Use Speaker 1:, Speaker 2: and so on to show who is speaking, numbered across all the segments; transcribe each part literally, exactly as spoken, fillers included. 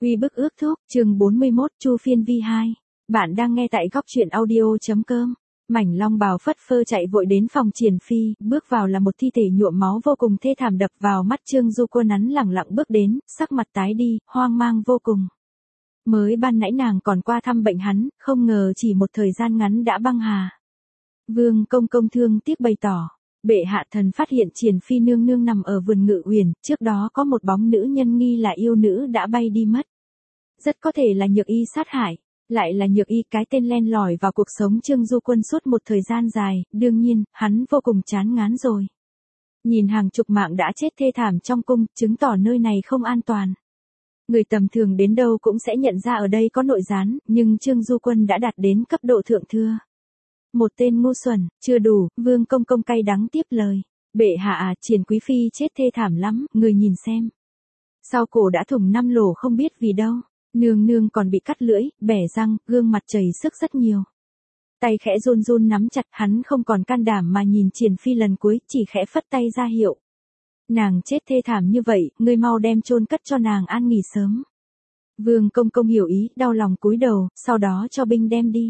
Speaker 1: Huy bức ước thúc, chương bốn mươi mốt, Chu Phiên Vi hai. Bạn đang nghe tại góc truyện audio.com. Mảnh long bào phất phơ chạy vội đến phòng Triển Phi, bước vào là một thi thể nhuộm máu vô cùng thê thảm đập vào mắt Trương Du Quân. Hắn lẳng lặng bước đến, sắc mặt tái đi, hoang mang vô cùng. Mới ban nãy nàng còn qua thăm bệnh hắn, không ngờ chỉ một thời gian ngắn đã băng hà. Vương công công thương tiếc bày tỏ. Bệ hạ thần phát hiện Triển Phi nương nương nằm ở vườn Ngự Uyển, trước đó có một bóng nữ nhân nghi là yêu nữ đã bay đi mất. Rất có thể là Nhược Y sát hại, lại là Nhược Y, cái tên len lỏi vào cuộc sống Trương Du Quân suốt một thời gian dài, đương nhiên, hắn vô cùng chán ngán rồi. Nhìn hàng chục mạng đã chết thê thảm trong cung, chứng tỏ nơi này không an toàn. Người tầm thường đến đâu cũng sẽ nhận ra ở đây có nội gián, nhưng Trương Du Quân đã đạt đến cấp độ thượng thừa. Một tên ngu xuẩn, chưa đủ, Vương công công cay đắng tiếp lời. Bệ hạ à, Triển quý phi chết thê thảm lắm, người nhìn xem. Sau cổ đã thủng năm lỗ không biết vì đâu, nương nương còn bị cắt lưỡi, bẻ răng, gương mặt chảy sức rất nhiều. Tay khẽ run run nắm chặt, hắn không còn can đảm mà nhìn Triển Phi lần cuối, chỉ khẽ phất tay ra hiệu. Nàng chết thê thảm như vậy, ngươi mau đem chôn cất cho nàng an nghỉ sớm. Vương công công hiểu ý, đau lòng cúi đầu, sau đó cho binh đem đi.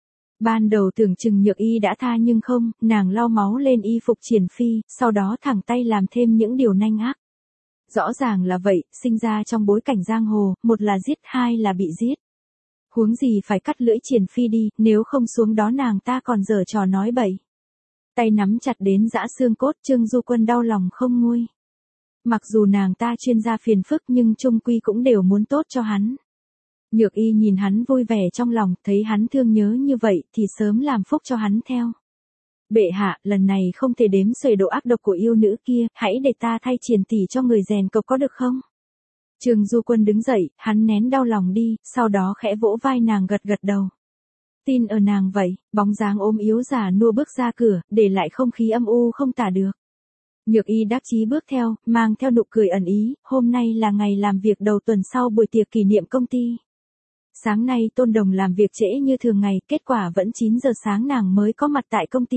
Speaker 1: Ban đầu tưởng chừng Nhược Y đã tha nhưng không, nàng lau máu lên y phục Triển Phi, sau đó thẳng tay làm thêm những điều nanh ác. Rõ ràng là vậy, sinh ra trong bối cảnh giang hồ, một là giết, hai là bị giết. Huống gì phải cắt lưỡi Triển Phi đi, nếu không xuống đó nàng ta còn giở trò nói bậy. Tay nắm chặt đến giã xương cốt, Trương Du Quân đau lòng không nguôi. Mặc dù nàng ta chuyên gia phiền phức nhưng chung quy cũng đều muốn tốt cho hắn. Nhược Y nhìn hắn vui vẻ trong lòng, thấy hắn thương nhớ như vậy thì sớm làm phúc cho hắn theo. Bệ hạ, lần này không thể đếm xuể độ ác độc của yêu nữ kia, hãy để ta thay Triển tỷ cho người rèn cộc có được không? Trương Du Quân đứng dậy, hắn nén đau lòng đi, sau đó khẽ vỗ vai nàng gật gật đầu. Tin ở nàng vậy, bóng dáng ôm yếu già nua bước ra cửa, để lại không khí âm u không tả được. Nhược Y đắc chí bước theo, mang theo nụ cười ẩn ý, hôm nay là ngày làm việc đầu tuần sau buổi tiệc kỷ niệm công ty. Sáng nay Tôn Đồng làm việc trễ như thường ngày, kết quả vẫn chín giờ sáng nàng mới có mặt tại công ty.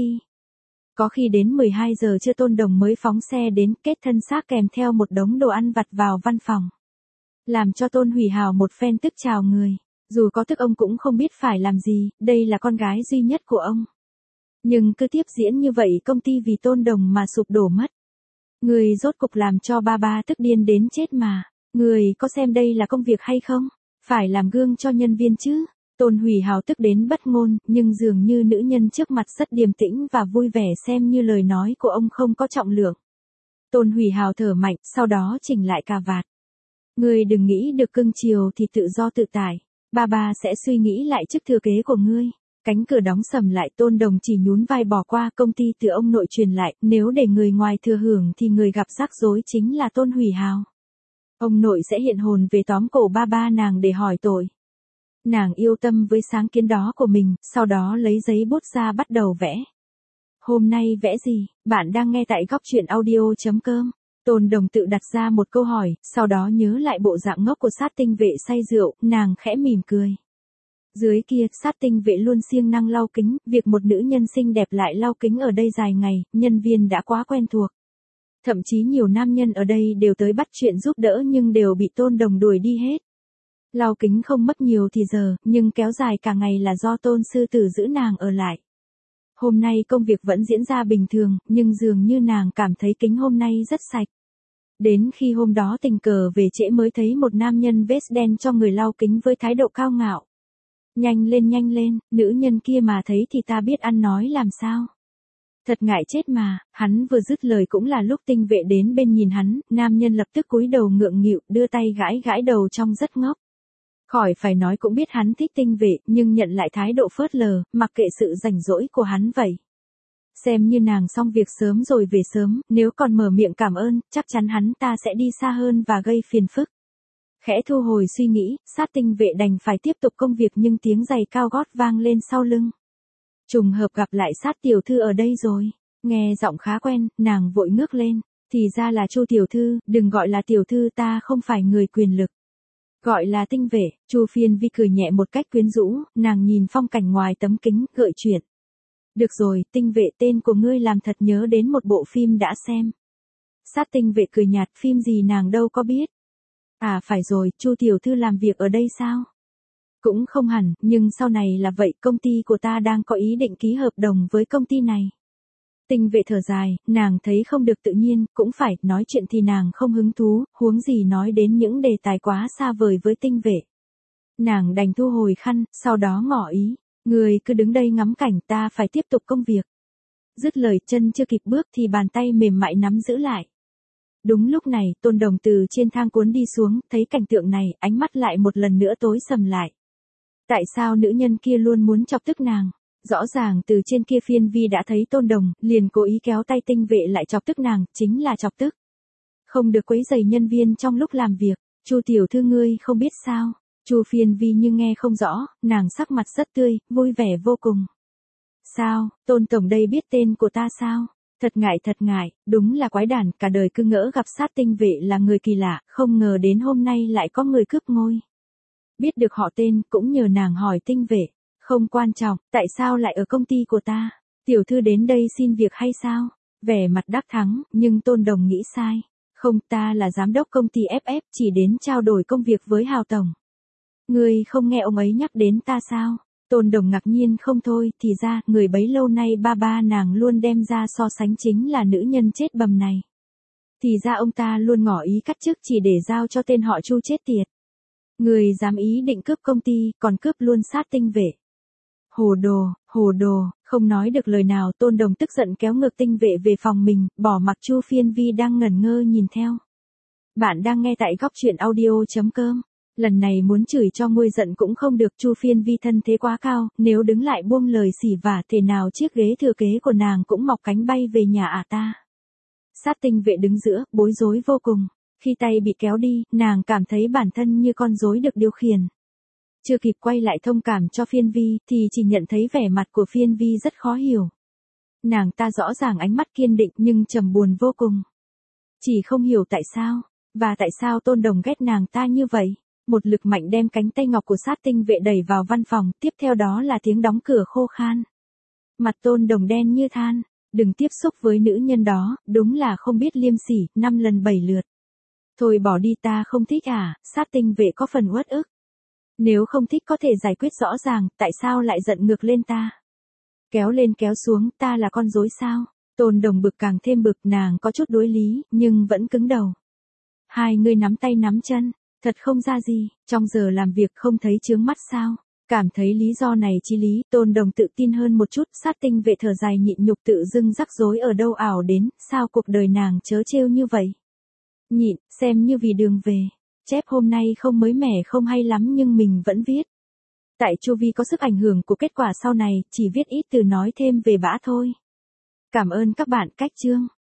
Speaker 1: Có khi đến mười hai giờ trưa Tôn Đồng mới phóng xe đến, kết thân xác kèm theo một đống đồ ăn vặt vào văn phòng. Làm cho Tôn Hủy Hào một phen tức chào người. Dù có tức ông cũng không biết phải làm gì, đây là con gái duy nhất của ông. Nhưng cứ tiếp diễn như vậy công ty vì Tôn Đồng mà sụp đổ mất. Người rốt cục làm cho ba ba tức điên đến chết mà. Người có xem đây là công việc hay không? Phải làm gương cho nhân viên chứ. Tôn Hủy Hào tức đến bất ngôn, nhưng dường như nữ nhân trước mặt rất điềm tĩnh và vui vẻ, xem như lời nói của ông không có trọng lượng. Tôn Hủy Hào thở mạnh, sau đó chỉnh lại cà vạt. Ngươi đừng nghĩ được cưng chiều thì tự do tự tại. Ba ba sẽ suy nghĩ lại chức thừa kế của ngươi. Cánh cửa đóng sầm lại, Tôn Đồng chỉ nhún vai bỏ qua. Công ty từ ông nội truyền lại, nếu để người ngoài thừa hưởng thì người gặp rắc rối chính là Tôn Hủy Hào. Ông nội sẽ hiện hồn về tóm cổ ba ba nàng để hỏi tội. Nàng yêu tâm với sáng kiến đó của mình, sau đó lấy giấy bút ra bắt đầu vẽ. Hôm nay vẽ gì? Bạn đang nghe tại góc truyện audio.com. Tôn Đồng tự đặt ra một câu hỏi, sau đó nhớ lại bộ dạng ngốc của sát tinh vệ say rượu, nàng khẽ mỉm cười. Dưới kia, sát tinh vệ luôn siêng năng lau kính, việc một nữ nhân xinh đẹp lại lau kính ở đây dài ngày, nhân viên đã quá quen thuộc. Thậm chí nhiều nam nhân ở đây đều tới bắt chuyện giúp đỡ nhưng đều bị Tôn Đồng đuổi đi hết. Lau kính không mất nhiều thì giờ, nhưng kéo dài cả ngày là do Tôn sư tử giữ nàng ở lại. Hôm nay công việc vẫn diễn ra bình thường, nhưng dường như nàng cảm thấy kính hôm nay rất sạch. Đến khi hôm đó tình cờ về trễ mới thấy một nam nhân vest đen cho người lau kính với thái độ cao ngạo. Nhanh lên nhanh lên, nữ nhân kia mà thấy thì ta biết ăn nói làm sao. Thật ngại chết mà, hắn vừa dứt lời cũng là lúc tinh vệ đến bên nhìn hắn, nam nhân lập tức cúi đầu ngượng nghịu, đưa tay gãi gãi đầu trông rất ngốc. Khỏi phải nói cũng biết hắn thích tinh vệ, nhưng nhận lại thái độ phớt lờ, mặc kệ sự rảnh rỗi của hắn vậy. Xem như nàng xong việc sớm rồi về sớm, nếu còn mở miệng cảm ơn, chắc chắn hắn ta sẽ đi xa hơn và gây phiền phức. Khẽ thu hồi suy nghĩ, sát tinh vệ đành phải tiếp tục công việc nhưng tiếng giày cao gót vang lên sau lưng. Trùng hợp gặp lại sát tiểu thư ở đây rồi. Nghe giọng khá quen, nàng vội ngước lên. Thì ra là Chu tiểu thư, đừng gọi là tiểu thư, ta không phải người quyền lực. Gọi là tinh vệ. Chu Phiên Vi cười nhẹ một cách quyến rũ, nàng nhìn phong cảnh ngoài tấm kính, gợi chuyện. Được rồi, tinh vệ, tên của ngươi làm thật nhớ đến một bộ phim đã xem. Sát tinh vệ cười nhạt, phim gì nàng đâu có biết. À phải rồi, Chu tiểu thư làm việc ở đây sao? Cũng không hẳn, nhưng sau này là vậy, công ty của ta đang có ý định ký hợp đồng với công ty này. Tinh vệ thở dài, nàng thấy không được tự nhiên, cũng phải, nói chuyện thì nàng không hứng thú, huống gì nói đến những đề tài quá xa vời với tinh vệ. Nàng đành thu hồi khăn, sau đó ngỏ ý, người cứ đứng đây ngắm cảnh, ta phải tiếp tục công việc. Dứt lời, chân chưa kịp bước thì bàn tay mềm mại nắm giữ lại. Đúng lúc này, Tôn Đồng từ trên thang cuốn đi xuống, thấy cảnh tượng này, ánh mắt lại một lần nữa tối sầm lại. Tại sao nữ nhân kia luôn muốn chọc tức nàng? Rõ ràng từ trên kia Phiên Vi đã thấy Tôn Đồng, liền cố ý kéo tay tinh vệ lại chọc tức nàng, chính là chọc tức. Không được quấy rầy nhân viên trong lúc làm việc, Chu tiểu thư ngươi không biết sao? Chu Phiên Vi như nghe không rõ, nàng sắc mặt rất tươi, vui vẻ vô cùng. Sao, Tôn tổng đây biết tên của ta sao? Thật ngại thật ngại, đúng là quái đản, cả đời cứ ngỡ gặp sát tinh vệ là người kỳ lạ, không ngờ đến hôm nay lại có người cướp ngôi. Biết được họ tên, cũng nhờ nàng hỏi tinh vệ. Không quan trọng, tại sao lại ở công ty của ta? Tiểu thư đến đây xin việc hay sao? Vẻ mặt đắc thắng, nhưng Tôn Đồng nghĩ sai. Không, ta là giám đốc công ty ép ép, chỉ đến trao đổi công việc với Hào Tổng. Ngươi không nghe ông ấy nhắc đến ta sao? Tôn Đồng ngạc nhiên không thôi, thì ra, người bấy lâu nay ba ba nàng luôn đem ra so sánh chính là nữ nhân chết bầm này. Thì ra ông ta luôn ngỏ ý cắt chức chỉ để giao cho tên họ Chu chết tiệt. Người dám ý định cướp công ty, còn cướp luôn sát tinh vệ. Hồ đồ, hồ đồ, không nói được lời nào, Tôn Đồng tức giận kéo ngược tinh vệ về phòng mình, bỏ mặc Chu Phiên Vi đang ngẩn ngơ nhìn theo. Bạn đang nghe tại góc truyện audio chấm com. Lần này muốn chửi cho nguôi giận cũng không được, Chu Phiên Vi thân thế quá cao, nếu đứng lại buông lời xỉ vả thế nào chiếc ghế thừa kế của nàng cũng mọc cánh bay về nhà à ta. Sát tinh vệ đứng giữa, bối rối vô cùng. Khi tay bị kéo đi, nàng cảm thấy bản thân như con rối được điều khiển. Chưa kịp quay lại thông cảm cho Phiên Vi, thì chỉ nhận thấy vẻ mặt của Phiên Vi rất khó hiểu. Nàng ta rõ ràng ánh mắt kiên định nhưng trầm buồn vô cùng. Chỉ không hiểu tại sao, và tại sao Tôn Đồng ghét nàng ta như vậy. Một lực mạnh đem cánh tay ngọc của sát tinh vệ đẩy vào văn phòng, tiếp theo đó là tiếng đóng cửa khô khan. Mặt Tôn Đồng đen như than, đừng tiếp xúc với nữ nhân đó, đúng là không biết liêm sỉ, năm lần bảy lượt. Thôi bỏ đi, ta không thích à, sát tinh vệ có phần uất ức. Nếu không thích có thể giải quyết rõ ràng, tại sao lại giận ngược lên ta? Kéo lên kéo xuống, ta là con rối sao? Tôn Đồng bực càng thêm bực, nàng có chút đối lý, nhưng vẫn cứng đầu. Hai người nắm tay nắm chân, thật không ra gì, trong giờ làm việc không thấy chướng mắt sao? Cảm thấy lý do này chí lý, Tôn Đồng tự tin hơn một chút, sát tinh vệ thở dài nhịn nhục tự dưng rắc rối ở đâu ảo đến, sao cuộc đời nàng trớ trêu như vậy? Nhịn, xem như vì đường về. Chép hôm nay không mới mẻ không hay lắm nhưng mình vẫn viết. Tại Chu Vi có sức ảnh hưởng của kết quả sau này, chỉ viết ít từ nói thêm về bã thôi. Cảm ơn các bạn, cách chương.